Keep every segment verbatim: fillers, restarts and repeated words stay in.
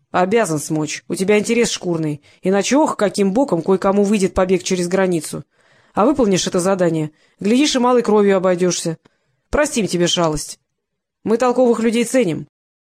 Обязан смочь. У тебя интерес шкурный. Иначе ох, каким боком кое-кому выйдет побег через границу. А выполнишь это задание, глядишь, и малой кровью обойдешься. Простим тебе шалость. Мы толковых людей ценим.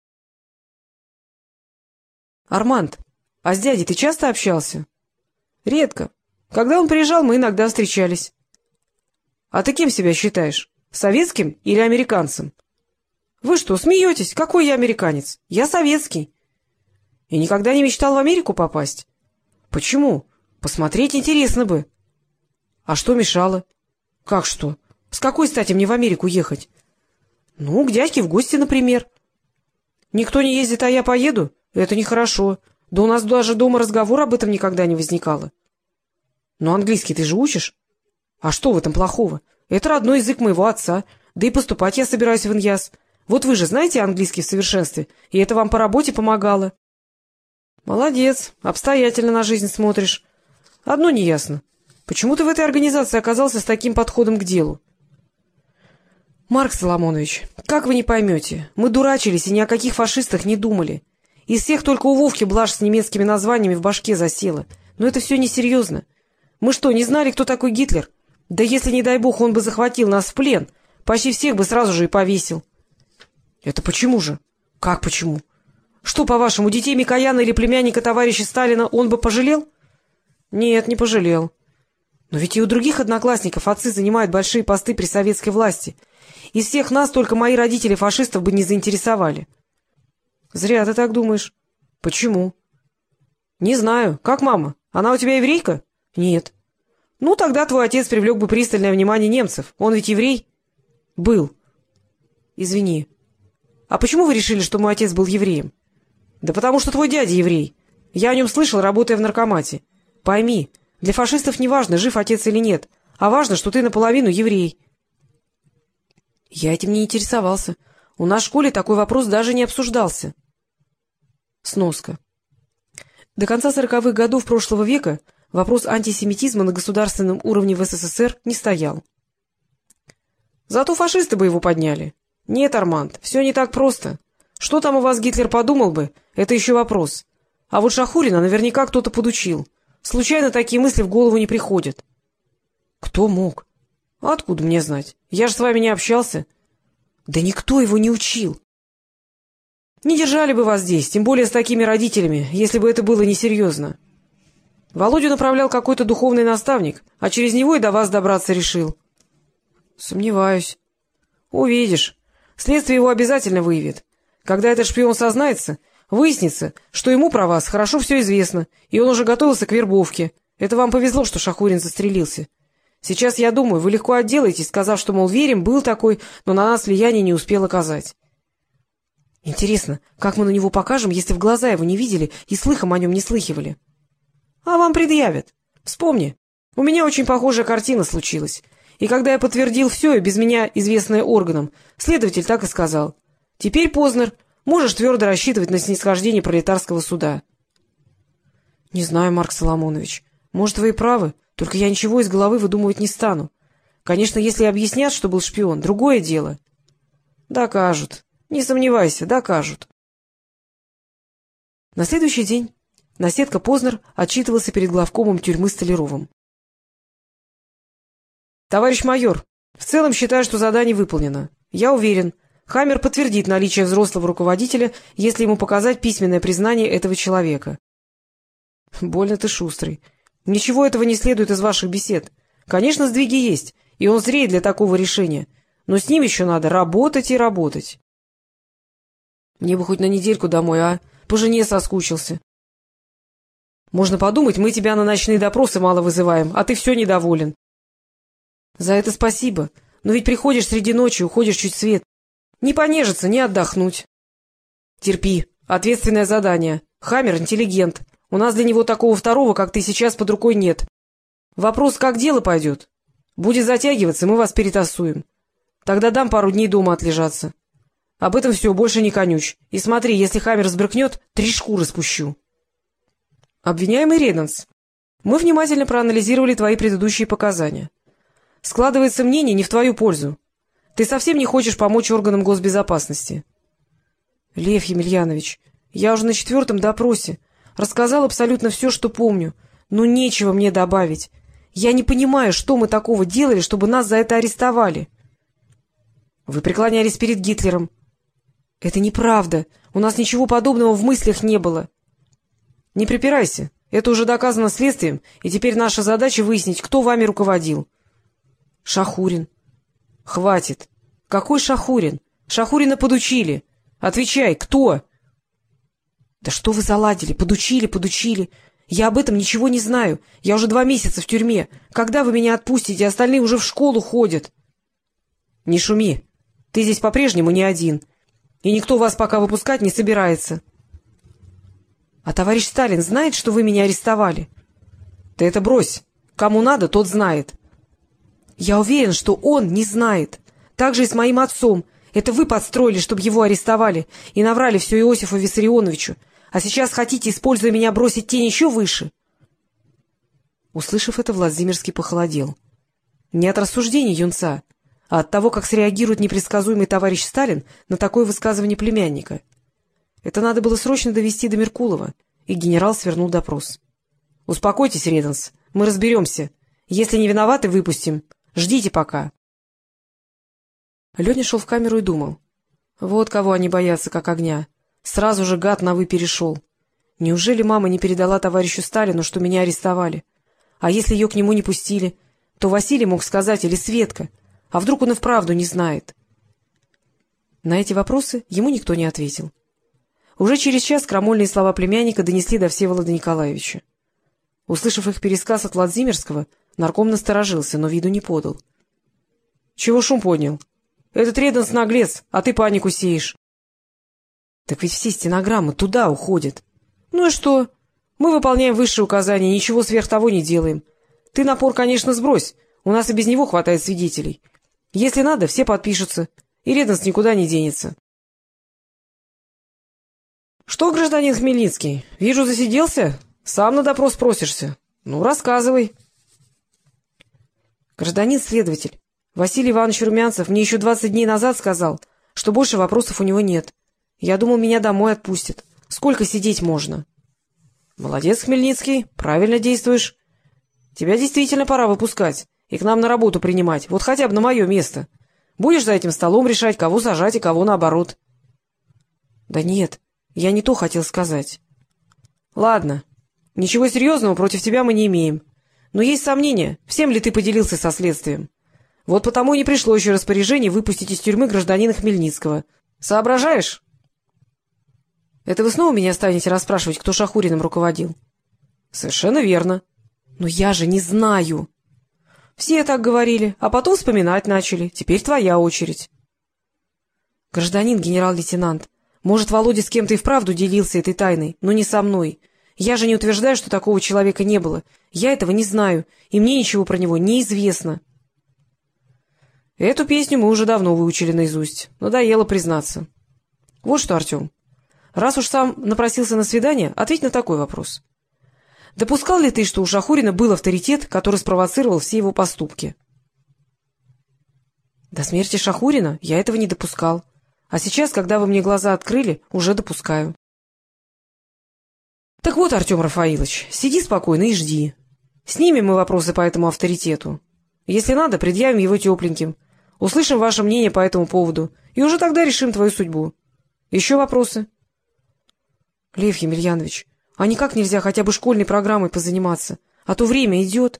Арманд, а с дядей ты часто общался? Редко. Когда он приезжал, мы иногда встречались. А ты кем себя считаешь? Советским или американцем? Вы что, смеетесь? Какой я американец? Я советский. И никогда не мечтал в Америку попасть? Почему? Посмотреть интересно бы. А что мешало? Как что? С какой стати мне в Америку ехать? Ну, к дядьке в гости, например. Никто не ездит, а я поеду? Это нехорошо. Да у нас даже дома разговора об этом никогда не возникало. Но английский ты же учишь? А что в этом плохого? Это родной язык моего отца. Да и поступать я собираюсь в Иньяс. Вот вы же знаете английский в совершенстве, и это вам по работе помогало. Молодец, обстоятельно на жизнь смотришь. Одно неясно. Почему ты в этой организации оказался с таким подходом к делу? Марк Соломонович, как вы не поймете, мы дурачились и ни о каких фашистах не думали. Из всех только у Вовки блажь с немецкими названиями в башке засела. Но это все несерьезно. Мы что, не знали, кто такой Гитлер? Да если, не дай бог, он бы захватил нас в плен, почти всех бы сразу же и повесил. Это почему же? Как почему? Что, по-вашему, детей Микояна или племянника товарища Сталина он бы пожалел? Нет, не пожалел. Но ведь и у других одноклассников отцы занимают большие посты при советской власти. Из всех нас только мои родители фашистов бы не заинтересовали. Зря ты так думаешь. Почему? Не знаю. Как мама? Она у тебя еврейка? Нет. Ну, тогда твой отец привлек бы пристальное внимание немцев. Он ведь еврей? Был. Извини. А почему вы решили, что мой отец был евреем? Да потому что твой дядя еврей. Я о нем слышал, работая в наркомате. Пойми, для фашистов не важно, жив отец или нет, а важно, что ты наполовину еврей. Я этим не интересовался. У нас в школе такой вопрос даже не обсуждался. Сноска. До конца сороковых годов прошлого века вопрос антисемитизма на государственном уровне в СССР не стоял. Зато фашисты бы его подняли. Нет, Арманд, все не так просто. Что там у вас Гитлер подумал бы, это еще вопрос. А вот Шахурина наверняка кто-то подучил. Случайно такие мысли в голову не приходят. Кто мог? А откуда мне знать? Я же с вами не общался. Да никто его не учил. Не держали бы вас здесь, тем более с такими родителями, если бы это было несерьезно. Володю направлял какой-то духовный наставник, а через него и до вас добраться решил. Сомневаюсь. Увидишь. Следствие его обязательно выявит. Когда этот шпион сознается, выяснится, что ему про вас хорошо все известно, и он уже готовился к вербовке. Это вам повезло, что Шахурин застрелился. Сейчас, я думаю, вы легко отделаетесь, сказав, что, мол, верим, был такой, но на нас влияние не успел оказать. Интересно, как мы на него покажем, если в глаза его не видели и слыхом о нем не слыхивали? А вам предъявят. Вспомни, у меня очень похожая картина случилась. И когда я подтвердил все, и без меня известное органам, следователь так и сказал. Теперь, Познер, можешь твердо рассчитывать на снисхождение пролетарского суда. Не знаю, Марк Соломонович. Может, вы и правы, только я ничего из головы выдумывать не стану. Конечно, если объяснят, что был шпион, другое дело. Докажут. Не сомневайся, докажут. На следующий день наседка Познер отчитывался перед главкомом тюрьмы Столяровым. Товарищ майор, в целом считаю, что задание выполнено. Я уверен, Хаммер подтвердит наличие взрослого руководителя, если ему показать письменное признание этого человека. Больно ты шустрый. Ничего этого не следует из ваших бесед. Конечно, сдвиги есть, и он зреет для такого решения, но с ним еще надо работать и работать. Мне бы хоть на недельку домой, а? По жене соскучился. Можно подумать, мы тебя на ночные допросы мало вызываем, а ты все недоволен. За это спасибо, но ведь приходишь среди ночи, уходишь чуть свет. Не понежиться, не отдохнуть. Терпи, ответственное задание. Хаммер — интеллигент. У нас для него такого второго, как ты сейчас, под рукой нет. Вопрос, как дело пойдет. Будет затягиваться, мы вас перетасуем. Тогда дам пару дней дома отлежаться. Об этом все, больше не конючь. И смотри, если Хаммер сбрыкнет, три шкуры спущу. Обвиняемый Рейнольдс, мы внимательно проанализировали твои предыдущие показания. Складывается мнение не в твою пользу. Ты совсем не хочешь помочь органам госбезопасности. Лев Емельянович, Я уже на четвертом допросе. Рассказал абсолютно все, что помню. Но нечего мне добавить. Я не понимаю, что мы такого делали, чтобы нас за это арестовали. Вы преклонялись перед Гитлером. Это неправда. У нас ничего подобного в мыслях не было. Не припирайся. Это уже доказано следствием, и теперь наша задача выяснить, кто вами руководил. Шахурин. Хватит. Какой Шахурин? Шахурина подучили. Отвечай, кто? Да что вы заладили? Подучили, подучили. Я об этом ничего не знаю. Я уже два месяца в тюрьме. Когда вы меня отпустите? Остальные уже в школу ходят. Не шуми. Ты здесь по-прежнему не один. И никто вас пока выпускать не собирается. А товарищ Сталин знает, что вы меня арестовали? Ты это брось. Кому надо, тот знает. Я уверен, что он не знает. Так же и с моим отцом. Это вы подстроили, чтобы его арестовали, и наврали все Иосифу Виссарионовичу. А сейчас хотите, используя меня, бросить тень еще выше? Услышав это, Владимирский похолодел. Не от рассуждений юнца, а от того, как среагирует непредсказуемый товарищ Сталин на такое высказывание племянника. Это надо было срочно довести до Меркулова, и генерал свернул допрос. — Успокойтесь, Реденс, мы разберемся. Если не виноваты, выпустим. Ждите пока. Леня шел в камеру и думал. Вот кого они боятся, как огня. Сразу же гад на «вы» перешел. Неужели мама не передала товарищу Сталину, что меня арестовали? А если ее к нему не пустили, то Василий мог сказать или Светка. А вдруг он и вправду не знает? На эти вопросы ему никто не ответил. Уже через час крамольные слова племянника донесли до Всеволода Николаевича. Услышав их пересказ от Владимирского, нарком насторожился, но виду не подал. — Чего шум поднял? Этот Реденс наглец, а ты панику сеешь. — Так ведь все стенограммы туда уходят. — Ну и что? Мы выполняем высшие указания, ничего сверх того не делаем. Ты напор, конечно, сбрось, у нас и без него хватает свидетелей. Если надо, все подпишутся, и Реденс никуда не денется. — Что, гражданин Хмельницкий, вижу, засиделся? Сам на допрос просишься. Ну, рассказывай. — Гражданин следователь, Василий Иванович Румянцев мне еще двадцать дней назад сказал, что больше вопросов у него нет. Я думал, меня домой отпустят. Сколько сидеть можно? — Молодец, Хмельницкий, правильно действуешь. Тебя действительно пора выпускать и к нам на работу принимать, вот хотя бы на мое место. Будешь за этим столом решать, кого сажать и кого наоборот. — Да нет, я не то хотел сказать. — Ладно, ничего серьезного против тебя мы не имеем. Но есть сомнения, всем ли ты поделился со следствием. Вот потому и не пришло еще распоряжение выпустить из тюрьмы гражданина Хмельницкого. Соображаешь? — Это вы снова меня станете расспрашивать, кто Шахуриным руководил? — Совершенно верно. — Но я же не знаю. — Все так говорили, а потом вспоминать начали. Теперь твоя очередь. — Гражданин генерал-лейтенант, может, Володя с кем-то и вправду делился этой тайной, но не со мной. Я же не утверждаю, что такого человека не было. Я этого не знаю, и мне ничего про него не известно. Эту песню мы уже давно выучили наизусть. Надоело признаться. Вот что, Артем, раз уж сам напросился на свидание, ответь на такой вопрос. Допускал ли ты, что у Шахурина был авторитет, который спровоцировал все его поступки? До смерти Шахурина я этого не допускал. А сейчас, когда вы мне глаза открыли, уже допускаю. Так вот, Артем Рафаилович, сиди спокойно и жди. Снимем мы вопросы по этому авторитету. Если надо, предъявим его тепленьким. Услышим ваше мнение по этому поводу, и уже тогда решим твою судьбу. Еще вопросы? — Лев Емельянович, а никак нельзя хотя бы школьной программой позаниматься? А то время идет.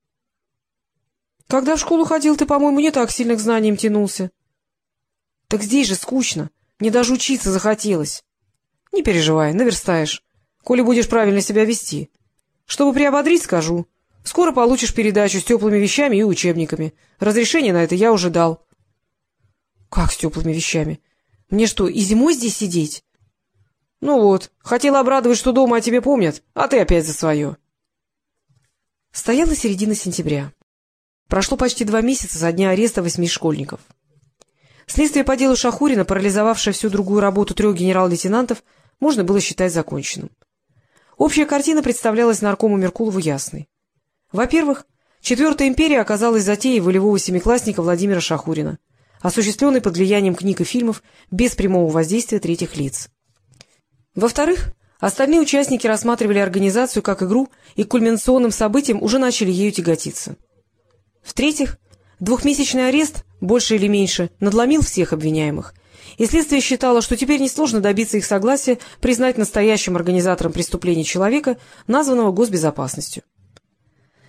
— Когда в школу ходил, ты, по-моему, не так сильно к знаниям тянулся. — Так здесь же скучно. Мне даже учиться захотелось. — Не переживай, наверстаешь, коли будешь правильно себя вести. Чтобы приободрить, скажу. Скоро получишь передачу с теплыми вещами и учебниками. Разрешение на это я уже дал. — Как с теплыми вещами? Мне что, и зимой здесь сидеть? — Ну вот, хотела обрадовать, что дома о тебе помнят, а ты опять за свое. Стояла середина сентября. Прошло почти два месяца со дня ареста восьми школьников. Следствие по делу Шахурина, парализовавшее всю другую работу трех генерал-лейтенантов, можно было считать законченным. Общая картина представлялась наркому Меркулову ясной. Во-первых, Четвертая империя оказалась затеей волевого семиклассника Владимира Во-вторых, остальные участники рассматривали организацию как игру и к кульминационным событиям уже начали ею тяготиться. В-третьих, двухмесячный арест, больше или меньше, надломил всех обвиняемых, и следствие считало, что теперь несложно добиться их согласия признать настоящим организатором преступления человека, названного госбезопасностью.